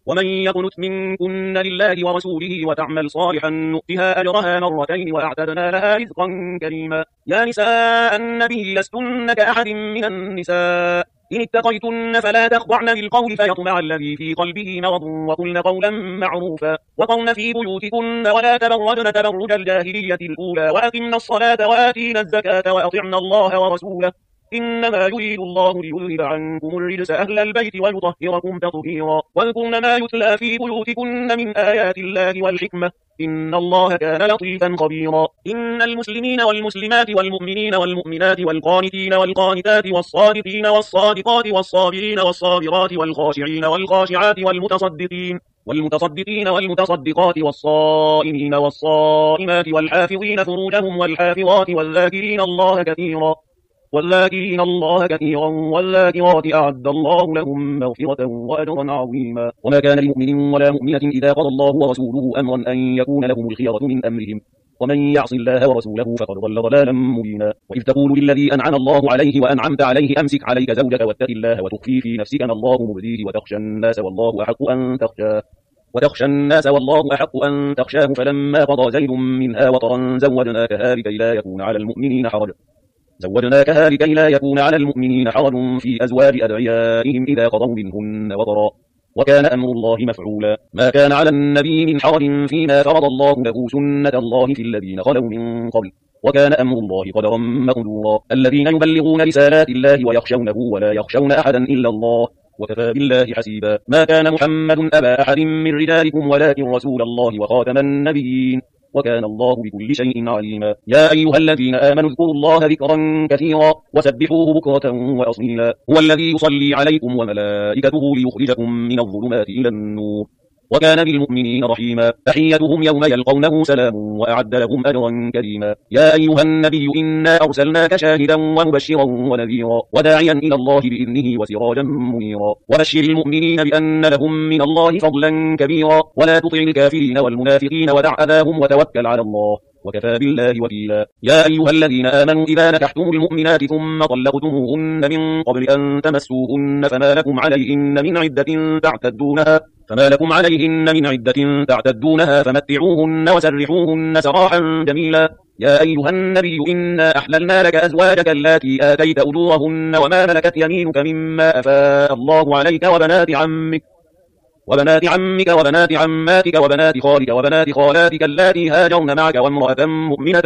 ومن يقنت منكن لله ورسوله وتعمل صالحا نؤتها أجرها مرتين وأعتدنا لها رزقا كريما. يا نساء النبي لستن كأحد من النساء إن اتقيتن فلا تخضعن بالقول فيطمع الذي في قلبه مرض وقلن قولا معروفا وقرن في بيوتكن ولا تبرجن تبرج الجاهلية الأولى وأقمن الصلاة وآتينا الزكاة وأطعنا الله ورسوله إنما يريد الله ليذهب عنكم الرجس أهل البيت ويطهركم تطهيرا. واذكرن ما يتلى في بيوتكن من آيات الله والحكمة إن الله كان لطيفا خبيرا. إن المسلمين والمسلمات والمؤمنين والمؤمنات والقانتين والقانتات والصادقين والصادقات والصابرين والصابرات والخاشعين والخاشعات والمتصدقين والمتصدقات والصائمين والصائمات والحافظين فروجهم والحافظات والذاكرين الله كثيرا والذاكرات أعد الله لهم مغفرة وأجرا عظيما. وما كان لمؤمن ولا مؤمنة إذا قضى الله ورسوله أمرا أن يكون لهم الخيرة من أمرهم ومن يعص الله ورسوله فقد ضل ضلالا مبينا. وإذ تقول للذي أنعم الله عليه وأنعمت عليه أمسك عليك زوجك واتق الله وتخفي في نفسك ما الله مبديه وتخشى الناس والله أحق أن تخشاه فلما قضى زيد منها وطرا زوجناكها لكي لا يكون على المؤمنين حرج في أزواج أدعيائهم إذا قضوا منهن وطرا وكان أمر الله مفعولا. ما كان على النبي من حرج فيما فرض الله له سنة الله في الذين خلوا من قبل وكان أمر الله قدرا مقدورا. الذين يبلغون رسالات الله ويخشونه ولا يخشون أحدا إلا الله وكفى بالله حسيبا. ما كان محمد أبا أحد من رجالكم ولكن رسول الله وخاتم النبيين وكان الله بكل شيء عليما. يا أيها الذين آمنوا اذكروا الله ذكرا كثيرا وسبحوه بكرة وأصيلا. هو الذي يصلي عليكم وملائكته ليخرجكم من الظلمات إلى النور وكان بالمؤمنين رحيما. تحيتهم يوم يلقونه سلام وأعد لهم أجرا كريما. يا أيها النبي إنا أرسلناك شاهدا ومبشرا ونذيرا وداعيا إلى الله بإذنه وسراجا منيرا. وبشر المؤمنين بأن لهم من الله فضلا كبيرا ولا تطع الكافرين والمنافقين ودع أذاهم وتوكل على الله وكفى بالله وكيلا. يا أيها الذين آمنوا إذا نكحتم المؤمنات ثم طلقتموهن من قبل أن تمسوهن فما لكم عليهن من عدة تعتدونها فمتعوهن وسرحوهن سراحا جميلا. يا أيها النبي إنا أحللنا لك أزواجك اللاتي آتيت أجورهن وما ملكت يمينك مما أفاء الله عليك وبنات عمك وبنات عماتك وبنات خالك وبنات خالاتك اللاتي هاجرن معك وامرأة مؤمنة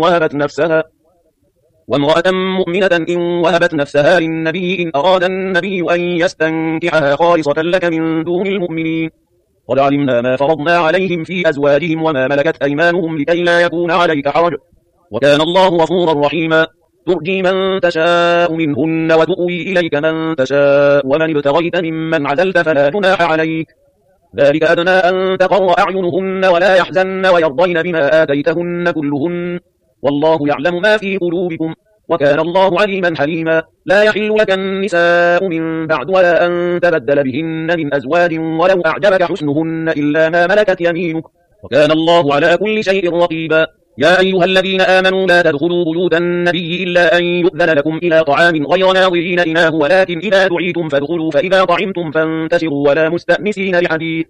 إن وهبت نفسها للنبي إن أراد النبي أن يستنكحها خالصة لك من دون المؤمنين. قد علمنا ما فرضنا عليهم في أزواجهم وما ملكت أيمانهم لكي لا يكون عليك حرج وكان الله غفورا رحيما. ترجي من تشاء منهن وتؤوي إليك من تشاء ومن ابتغيت ممن عزلت فلا جناح عليك ذلك أدنى أن تقر أعينهن ولا يحزن ويرضين بما آتيتهن كلهن والله يعلم ما في قلوبكم وكان الله عليما حليما. لا يحل لك النساء من بعد ولا أن تبدل بهن من أزواج ولو أعجبك حسنهن إلا ما ملكت يمينك وكان الله على كل شيء رقيبا. يا أيها الذين آمنوا لا تدخلوا بيوت النبي إلا أن يؤذن لكم إلى طعام غير ناظرين إناه ولكن إذا دعيتم فادخلوا فإذا طعمتم فانتشروا ولا مستأنسين لحديث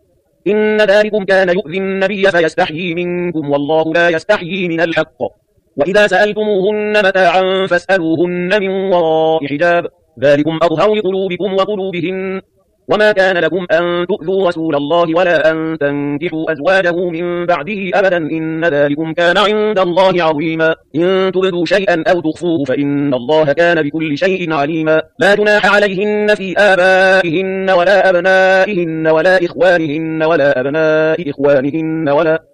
إن ذلكم كان يؤذي النبي فيستحيي منكم والله لا يستحيي من الحق. وإذا سألتموهن متاعا فاسألوهن من وراء حجاب ذلكم أطهر لقلوبكم وقلوبهن. وما كان لكم أن تؤذوا رسول الله ولا أن تنكحوا أزواجه من بعده أبدا إن ذلكم كان عند الله عظيما. إن تبدوا شيئا أو تخفوه فإن الله كان بكل شيء عليما. لا جناح عليهن في آبائهن ولا أبنائهن ولا إخوانهن ولا أبناء إخوانهن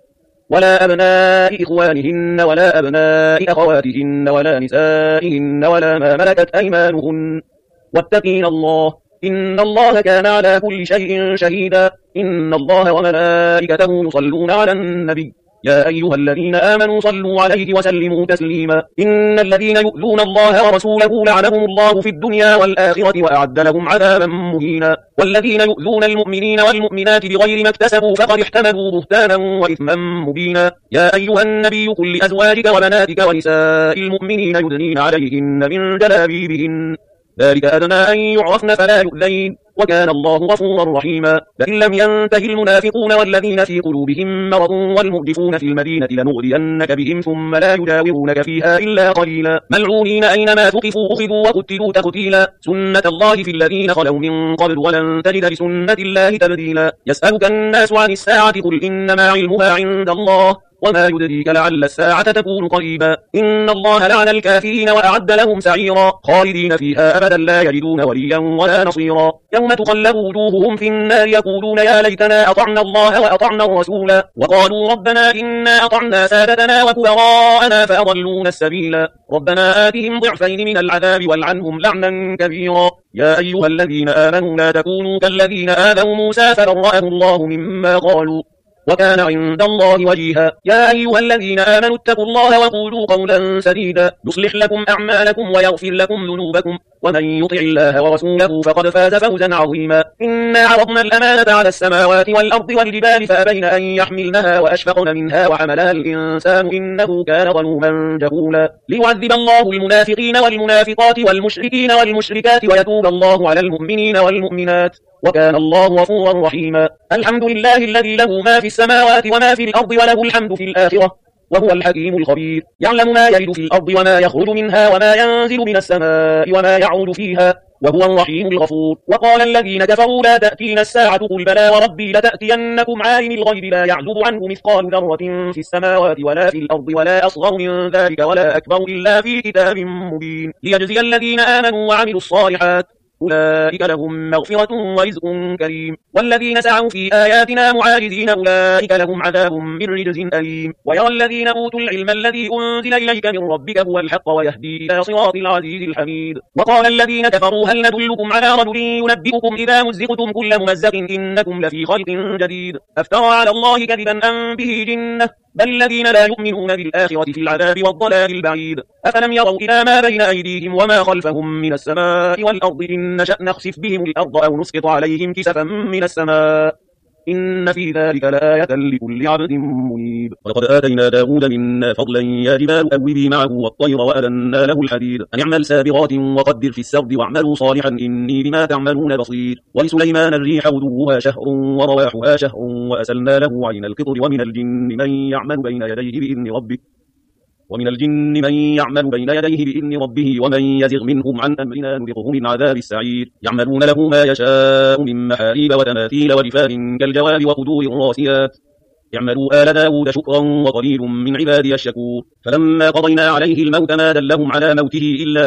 ولا أبناء إخوانهن ولا أبناء أخواتهن ولا نسائهن ولا ما ملكت أيمانهن واتقين الله إن الله كان على كل شيء شهيدا. إن الله وملائكته يصلون على النبي يا أيها الذين آمنوا صلوا عليه وسلموا تسليما. إن الذين يؤذون الله ورسوله لعنهم الله في الدنيا والآخرة وأعد لهم عذابا مهينا. والذين يؤذون المؤمنين والمؤمنات بغير ما اكتسبوا فقد احتملوا بهتانا وإثما مبينا. يا أيها النبي قل لأزواجك وبناتك ونساء المؤمنين يدنين عليهن من جلابيبهن ذلك أدنى أن يعرفن فلا يؤذين وكان الله غفورا رحيما. لئن لم ينته المنافقون والذين في قلوبهم مرض والمرجفون في المدينة لنغرينك بهم ثم لا يجاورونك فيها إلا قليلا ملعونين أينما ثقفوا أخذوا وقتلوا تقتيلا سنة الله في الذين خلوا من قبل ولن تجد لسنة الله تبديلا. يسألك الناس عن الساعة قل إنما علمها عند الله وما يدريك لعل الساعة تكون قريبا. إن الله لعن الكافرين وأعد لهم سعيرا خالدين فيها أبدا لا يجدون وليا ولا نصيرا. يوم تقلب وجوههم في النار يقولون يا ليتنا أطعنا الله وأطعنا الرسولا وقالوا ربنا إنا أطعنا سادتنا وكبراءنا فأضلونا السبيلا ربنا آتهم ضعفين من العذاب والعنهم لعنا كبيرا. يا أيها الذين آمنوا لا تكونوا كالذين آذوا موسى فبرأه الله مما قالوا وكان عند الله وجيها. يا أيها الذين آمنوا اتقوا الله وقولوا قولا سديدا يصلح لكم أعمالكم ويغفر لكم ذنوبكم ومن يطع الله ورسوله فقد فاز فوزا عظيما. إنا عرضنا الأمانة على السماوات والأرض والجبال فأبين أن يحملنها وأشفقن منها وحملها الإنسان إنه كان ظلوما جهولا. ليعذب الله المنافقين والمنافقات والمشركين والمشركات ويتوب الله على المؤمنين والمؤمنات وكان الله غفورا رحيما. الحمد لله الذي له ما في السماوات وما في الأرض وله الحمد في الآخرة وهو الحكيم الخبير. يعلم ما يلج في الأرض وما يخرج منها وما ينزل من السماء وما يعود فيها وهو الرحيم الغفور. وقال الذين كفروا لا تأتينا الساعة قل بلى وربي لتأتينكم عالم الغيب لا يعزب عنه مثقال ذرة في السماوات ولا في الأرض ولا أصغر من ذلك ولا أكبر إلا في كتاب مبين ليجزي الذين آمنوا وعملوا الصالحات أولئك لهم مغفرة ورزق كريم. والذين سعوا في آياتنا معاجزين أولئك لهم عذاب من رجز أليم. ويرى الذين أوتوا العلم الذي أنزل إليك من ربك هو الحق ويهدي إلى صراط العزيز الحميد. وقال الذين كفروا هل ندلكم على رجل ينبئكم إذا مزقتم كل ممزق إنكم لفي خلق جديد أفترى على الله كذبا أم به جنة بل الذين لا يؤمنون بالآخرة في العذاب والضلال البعيد. أفلم يروا إلى ما بين أيديهم وما خلفهم من السماء والأرض إن نشأ نخسف بهم الأرض أو نسقط عليهم كسفا من السماء إن في ذلك لآية لكل عبد منيب. ولقد آتينا داود منا فضلا يا جبال أوبي معه والطير وألنا له الحديد أن اعمل سابغات وقدر في السرد واعملوا صالحا إني بما تعملون بصير. ولسليمان الريح غدوها شهر ورواحها شهر وأسلنا له عين القطر ومن الجن من يعمل بين يديه بإذن ربه ومن يزغ منهم عن أمرنا نذقه من عذاب السعير. يعملون له ما يشاء من محاريب وتماثيل وجفان كالجواب وقدور الراسيات اعملوا آل داود شكرا وقليل من عبادي الشكور. فلما قضينا عليه الموت ما دلهم على موته إلا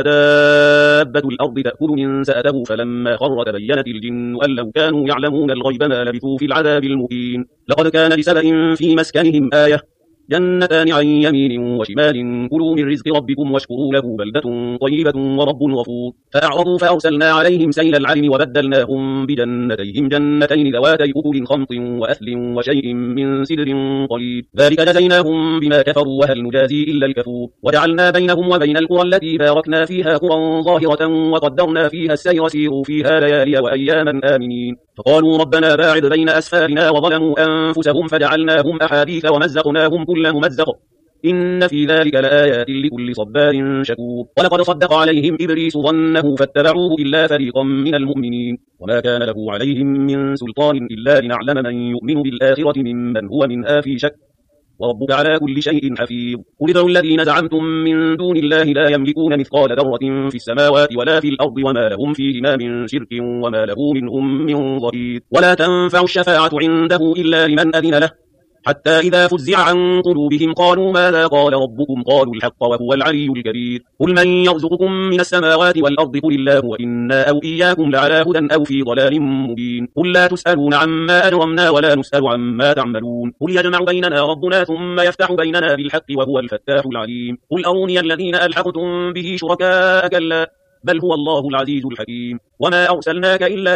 دابة الأرض تأكل من سأته فلما خر تبينت الجن أن لو كانوا يعلمون الغيب ما لبثوا في العذاب المهين. لقد كان لسبأ في مسكنهم آية جنتان عن يمين وشمال كلوا من رزق ربكم واشكروا له بلدة طيبة ورب غفور. فأعرضوا فأرسلنا عليهم سيل العلم وبدلناهم بجنتيهم جنتين ذواتي أكل خمط وأثل وشيء من سدر قليل ذلك جزيناهم بما كفروا وهل نجازي إلا الكفور. وجعلنا بينهم وبين القرى التي باركنا فيها قرى ظاهرة وقدرنا فيها السير سيروا فيها ليالي وأياما آمنين. فقالوا ربنا باعد بين أسفارنا وظلموا أنفسهم فجعلناهم أحاديث ومزقناهم كل ممزق إن في ذلك لآيات لكل صبار شكور. ولقد صدق عليهم إبليس ظنه فاتبعوه إلا فريقا من المؤمنين وما كان له عليهم من سلطان إلا لنعلم من يؤمن بالآخرة ممن هو منها في شك وربك على كل شيء حفيظ. قل ادعوا الذين زعمتم من دون الله لا يملكون مثقال ذرة في السماوات ولا في الأرض وما لهم فيهما من شرك وما له منهم من ظهير. ولا تنفع الشفاعة عنده إلا لمن أذن له حتى إذا فزع عن قلوبهم قالوا ماذا قال ربكم قالوا الحق وهو العلي الكبير. قل من يرزقكم من السماوات والأرض قل الله وإنا أو إياكم لعلى هدى أو في ضلال مبين. قل لا تسألون عما أجرمنا ولا نسأل عما تعملون. قل يجمع بيننا ربنا ثم يفتح بيننا بالحق وهو الفتاح العليم. قل أروني الذين ألحقتم به شركاء كلا بل هو الله العزيز الحكيم. وما أرسلناك إلا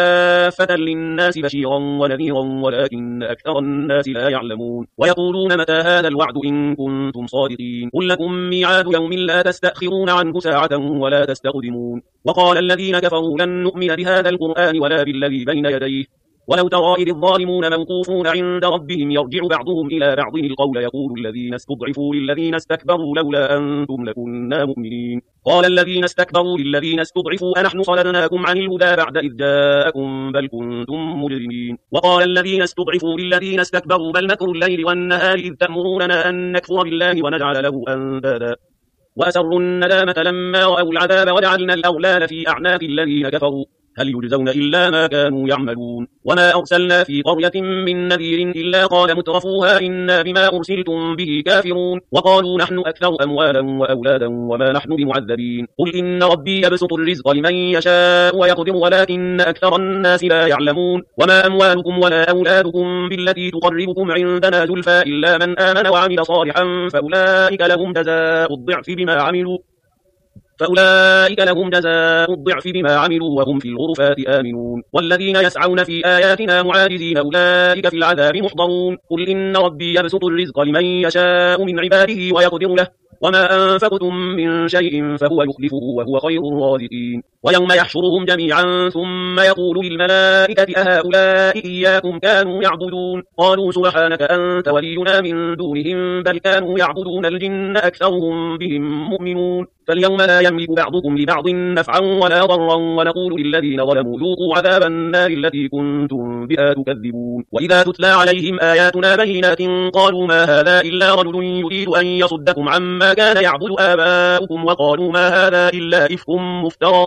كافة للناس بشيرا ونذيرا ولكن أكثر الناس لا يعلمون. ويقولون متى هذا الوعد إن كنتم صادقين. قل لكم ميعاد يوم لا تستأخرون عنه ساعة ولا تستقدمون. وقال الذين كفروا لن نؤمن بهذا القرآن ولا بالذي بين يديه ولو ترى إذ الظالمون موقوفون عند ربهم يرجع بعضهم إلى بعض القول يقول الذين استضعفوا للذين استكبروا لولا أنتم لكنا مؤمنين. قال الذين استكبروا للذين استضعفوا أنحن صددناكم عن الهدى بعد إذ جاءكم بل كنتم مجرمين. وقال الذين استضعفوا للذين استكبروا بل مكر الليل والنهار إذ تأمروننا أن نكفر بالله ونجعل له أندادا وأسروا الندامة لما رأوا العذاب وجعلنا الأغلال في أعناق الذين كفروا هل يجزون إلا ما كانوا يعملون. وما أرسلنا في قرية من نذير إلا قال مترفوها إنا بما أرسلتم به كافرون وقالوا نحن أكثر أموالا وأولادا وما نحن بمعذبين. قل إن ربي يبسط الرزق لمن يشاء ويقدر ولكن أكثر الناس لا يعلمون. وما أموالكم ولا أولادكم بالتي تقربكم عندنا زلفى إلا من آمن وعمل صالحا فأولئك لهم جزاء الضعف بما عملوا وهم في الغرفات آمنون. والذين يسعون في آياتنا معاجزين أولئك في العذاب محضرون. قل إن ربي يبسط الرزق لمن يشاء من عباده ويقدر له وما أنفقتم من شيء فهو يخلفه وهو خير الرازقين. ويوم يحشرهم جميعا ثم يقول للملائكة أهؤلاء إياكم كانوا يعبدون قالوا سبحانك أنت ولينا من دونهم بل كانوا يعبدون الجن أكثرهم بهم مؤمنون. فاليوم لا يملك بعضكم لبعض نفعا ولا ضرا ونقول للذين ظلموا ذوقوا عذاب النار التي كنتم بها تكذبون. وإذا تتلى عليهم آياتنا بينات قالوا ما هذا إلا رجل يريد أن يصدكم عما كان يعبد آباؤكم وقالوا ما هذا إلا إفك مفترى.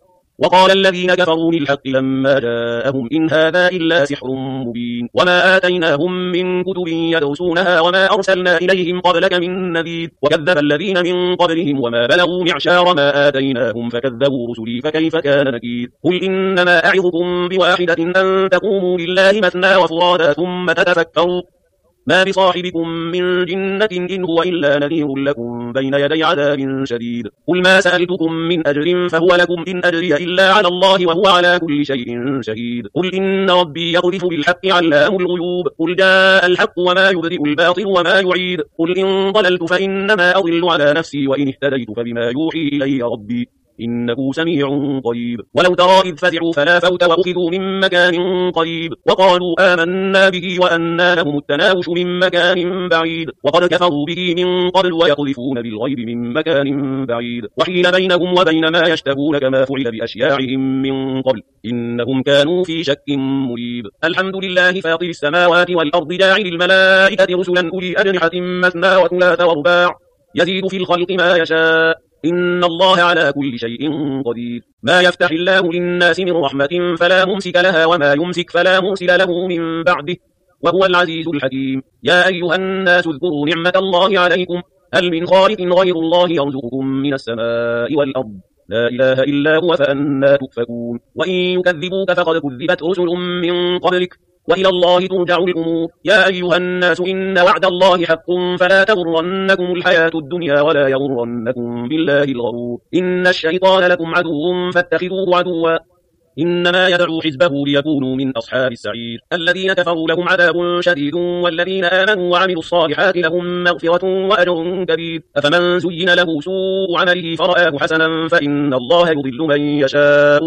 وقال الذين كفروا للحق لما جاءهم إن هذا إلا سحر مبين. وما آتيناهم من كتب يدرسونها وما أرسلنا إليهم قبلك من نذير وكذب الذين من قبلهم وما بلغوا معشار ما آتيناهم فكذبوا رسلي فكيف كان نكير. قل إنما أعظكم بواحدة أن تقوموا لله مثنى وفرادا ثم تتفكروا ما بصاحبكم من جنة إن هو إلا نذير لكم بين يدي عذاب شديد. قل ما سألتكم من أجر فهو لكم إن أجري إلا على الله وهو على كل شيء شهيد. قل إن ربي يقذف بالحق علام الغيوب. قل جاء الحق وما يبدئ الباطل وما يعيد. قل إن ضللت فإنما أضل على نفسي وإن اهتديت فبما يوحي إلي ربي إنه سميع قريب. ولو ترى إذ فزعوا فلا فوت وأخذوا من مكان قريب وقالوا آمنا به وأنى لهم التناوش من مكان بعيد وقد كفروا به من قبل ويقذفون بالغيب من مكان بعيد وحيل بينهم وبين ما يشتهون كما فعل بأشياعهم من قبل إنهم كانوا في شك مريب. الحمد لله فاطر السماوات والأرض جاعل الملائكة رسلا أولي أجنحة مثنى وثلاث ورباع يزيد في الخلق ما يشاء إن الله على كل شيء قدير. ما يفتح الله للناس من رحمة فلا ممسك لها وما يمسك فلا مرسل له من بعده وهو العزيز الحكيم. يا أيها الناس اذكروا نعمة الله عليكم هل من خالق غير الله يرزقكم من السماء والأرض لا إله إلا هو فأنى تؤفكون. وإن يكذبوك فقد كذبت رسل من قبلك وإلى الله ترجع الأمور. يا أيها الناس إن وعد الله حق فلا تغرنكم الحياة الدنيا ولا يغرنكم بالله الغرور. إن الشيطان لكم عدو فاتخذوه عدوا إنما يدعو حزبه ليكونوا من أصحاب السعير. الذين كفروا لهم عذاب شديد والذين آمنوا وعملوا الصالحات لهم مغفرة وأجر كبير. أفمن زين له سوء عمله فرآه حسنا فإن الله يضل من يشاء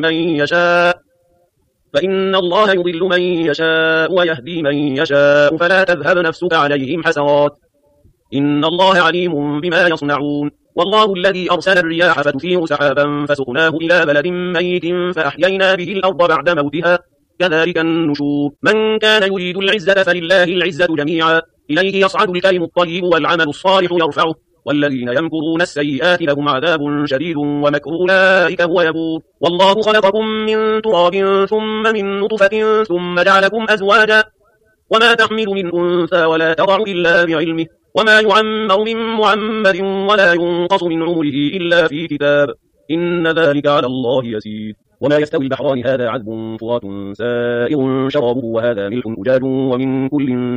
ويهدي من يشاء فلا تذهب نفسك عليهم حسرات إن الله عليم بما يصنعون. والله الذي أرسل الرياح فتثير سحابا فسقناه إلى بلد ميت فأحيينا به الأرض بعد موتها كذلك النشور. من كان يريد العزة فلله العزة جميعا إليه يصعد الكلم الطيب والعمل الصالح يرفعه والذين يمكرون السيئات لهم عذاب شديد ومكر أولئك هو يبور. والله خلقكم من تراب ثم من نطفة ثم جعلكم أزواجا وما تحمل من أنثى ولا تضع إلا بعلمه وما يعمر من معمر ولا ينقص من عمره إلا في كتاب إن ذلك على الله يسير. وما يستوي البحران هذا عذب فرات سائغ شرابه وهذا ملح أجاج ومن كل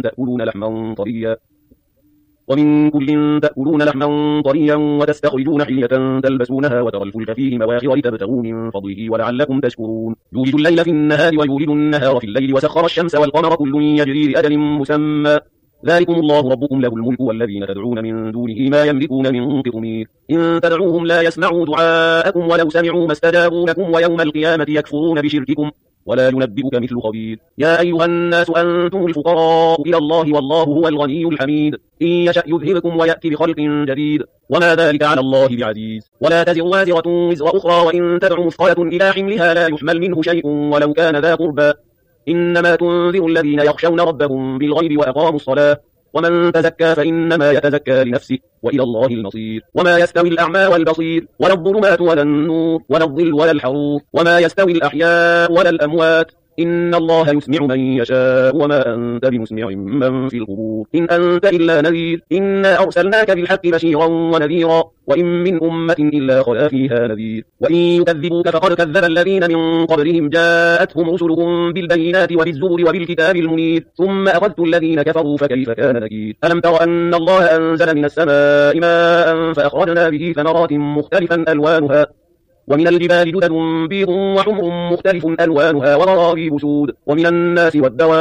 تأكلون لحما طريا وتستخرجون حلية تلبسونها وترى الفلك فيه مواخر لتبتغوا من فضله ولعلكم تشكرون. يولد الليل في النهار ويولد النهار في الليل وسخر الشمس والقمر كل يجري لأجل مسمى ذلكم الله ربكم له الملك والذين تدعون من دونه ما يملكون من قطمير إن تدعوهم لا يسمعوا دعاءكم ولو سمعوا ما استجابوا لكم ويوم القيامة يكفرون بشرككم ولا ينبئك مثل خبير. يا أيها الناس أنتم الفقراء إلى الله والله هو الغني الحميد. إن يشأ يذهبكم ويأتي بخلق جديد وما ذلك على الله بعزيز. ولا تزر وازرة وزر أخرى وإن تدع مثقلة إلى حملها لا يحمل منه شيء ولو كان ذا قربى. إنما تنذر الذين يخشون ربهم بالغيب وأقاموا الصلاة ومن تزكى فإنما يتزكى لنفسه وإلى الله المصير. وما يستوي الأعمى والبصير ولا الظلمات ولا النور ولا الظل ولا الحرور وما يستوي الأحياء ولا الأموات إن الله يسمع من يشاء وما أنت بمسمع من في القبور إن أنت إلا نذير. إنا أرسلناك بالحق بشيرا ونذيرا وإن من أمة إلا خلا فيها نذير. وإن يكذبوك فقد كذب الذين من قبلهم جاءتهم رسلهم بالبينات وبالزبر وبالكتاب المنير ثم أخذت الذين كفروا فكيف كان نكير. ألم تر أن الله أنزل من السماء ماء فأخرجنا به ثمرات مختلفا ألوانها ومن الجبال جدد بيض وحمر مختلف ألوانها وغرابيب سود ومن الناس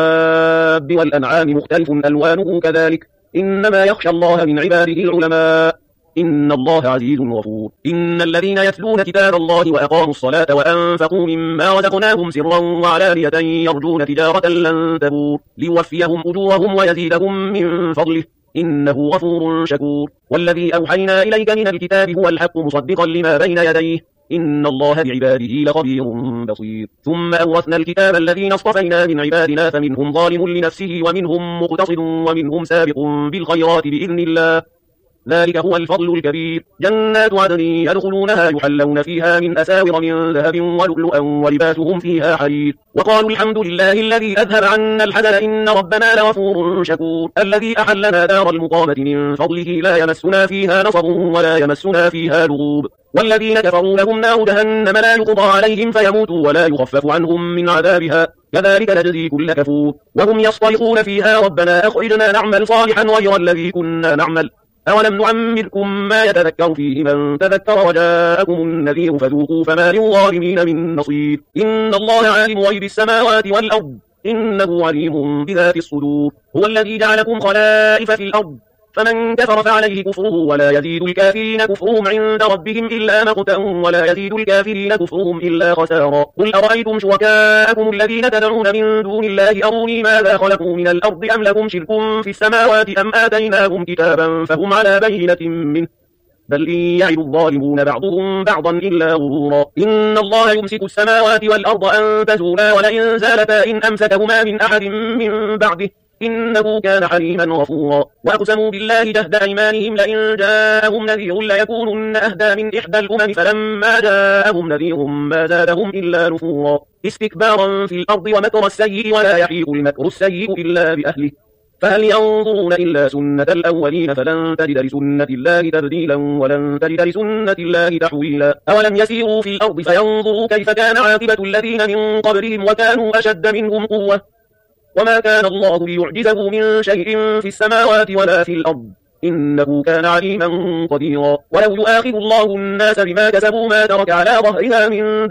والدواب والأنعام مختلف ألوانه كذلك إنما يخشى الله من عباده العلماء إن الله عزيز غفور. إن الذين يتلون كتاب الله وأقاموا الصلاة وأنفقوا مما رزقناهم سرا وعلانية يرجون تجارة لن تبور ليوفيهم أجورهم ويزيدهم من فضله إنه غفور شكور. والذي أوحينا إليك من الكتاب هو الحق مصدقا لما بين يديه إن الله بعباده لخبير بصير. ثم أورثنا الكتاب الذين اصطفينا من عبادنا فمنهم ظالم لنفسه ومنهم مقتصد ومنهم سابق بالخيرات بإذن الله ذلك هو الفضل الكبير. جنات عدن يدخلونها يحلون فيها من أساور من ذهب ولؤلؤا ولباسهم فيها حرير وقالوا الحمد لله الذي أذهب عنا الحزن إن ربنا لغفور شكور. الذي أحلنا دار المقامة من فضله لا يمسنا فيها نصب ولا يمسنا فيها لغوب. والذين كفروا لهم نار جهنم لا يقضى عليهم فيموتوا ولا يخفف عنهم من عذابها كذلك نجزي كل كفور. وهم يصطرخون فيها ربنا أخرجنا نعمل صالحا غير الذي كنا نعمل أولم نعمركم ما يتذكر فيه من تذكر وجاءكم النذير فذوقوا فما للظالمين من نصير. إن الله عالم غيب السماوات والأرض إنه عليم بذات الصدور. هو الذي جعلكم خلائف في الأرض فمن كفر فعليه كفره ولا يزيد الكافرين كفرهم عند ربهم إلا مقتا ولا يزيد الكافرين كفرهم إلا خسارا. قل أرأيتم شركاءكم الذين تدعون من دون الله أروني ماذا خلقوا من الأرض أم لهم شرك في السماوات أم آتيناهم كتابا فهم على بينة منه بل إن يعد الظالمون بعضهم بعضا إلا غرورا. إن الله يمسك السماوات والأرض أن تزولا ولئن زالتا إن أمسكهما من أحد من بعده إنه كان حليما غفورا. وأقسموا بالله جهد أيمانهم لئن جاءهم نذير ليكونن أهدى من إحدى الأمم فلما جاءهم نذير ما زادهم إلا نفورا استكبارا في الأرض ومكر السيء ولا يحيق المكر السيء إلا بأهله فهل ينظرون إلا سنة الأولين فلن تجد لسنة الله تبديلا ولن تجد لسنة الله تحويلا. أولم يسيروا في الأرض فينظروا كيف كان عاقبة الذين من قبلهم وكانوا أشد منهم قوة وما كان الله ليعجزه من شيء في السماوات ولا في الأرض إنه كان عليما قديرا. ولو يؤاخذ الله الناس بما كسبوا ما ترك على ظهرها من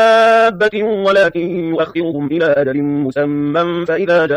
دابة ولكن يؤخرهم إلى أجل مسمى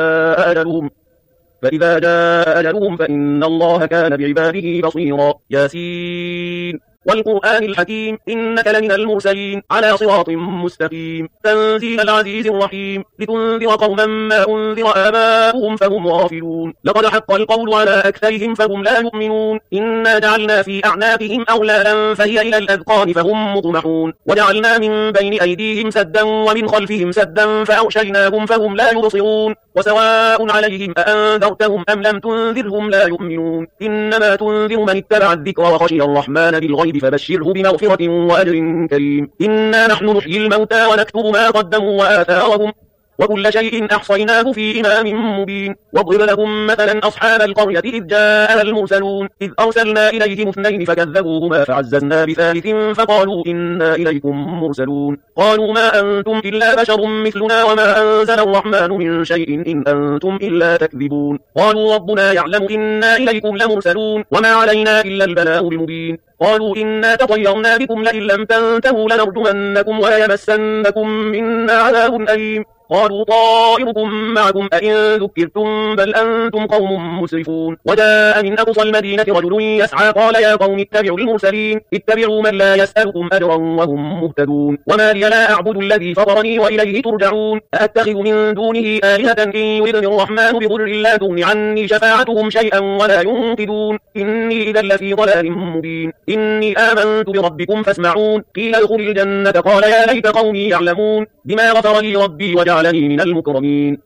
فإذا جاء أجلهم فإن الله كان بعباده بصيرا. ياسين والقرآن الحكيم إنك لمن المرسلين على صراط مستقيم تنزيل العزيز الرحيم لتنذر قوما ما أنذر آباؤهم فهم غافلون لقد حق القول على أكثرهم فهم لا يؤمنون. إنا جعلنا في أعناقهم أغلالا فهي إلى الأذقان فهم مطمحون وجعلنا من بين أيديهم سدا ومن خلفهم سدا فأغشيناهم فهم لا يبصرون وسواء عليهم أأنذرتهم أم لم تنذرهم لا يؤمنون. إنما تنذر من اتبع الذكر وخشي الرحمن بالغيب فبشره بمغفرة وأجر كريم. إنا نحن نحيي الموتى ونكتب ما قدموا وآثارهم وكل شيء أحصيناه في إمام مبين. واضرب لهم مثلا أصحاب القرية إذ جاءها المرسلون إذ أرسلنا إليهم اثنين فكذبوهما فعززنا بثالث فقالوا إنا إليكم مرسلون قالوا ما أنتم إلا بشر مثلنا وما أنزل الرحمن من شيء إن أنتم إلا تكذبون. قالوا ربنا يعلم إنا إليكم لمرسلون وما علينا إلا البلاغ المبين. قالوا إنا تطيرنا بكم لئن لم تنتهوا لنرجمنكم وليمسنكم منا عذاب أليم. قالوا طائركم معكم أئن ذكرتم بل أنتم قوم مسرفون. وجاء من أقصى المدينة رجل يسعى قال يا قوم اتبعوا المرسلين اتبعوا من لا يسألكم أجرا وهم مهتدون. وما لي لا أعبد الذي فطرني وإليه ترجعون. أأتخذ من دونه آلهة إن يردني الرحمن بضر لا تغن عني شفاعتهم شيئا ولا ينقذون. إني إذا لفي ضلال مبين. إني آمنت بربكم فاسمعون. قيل ادخل الجنة قال يا ليت قومي يعلمون بما غفر لي ربي وجعلني من المكرمين.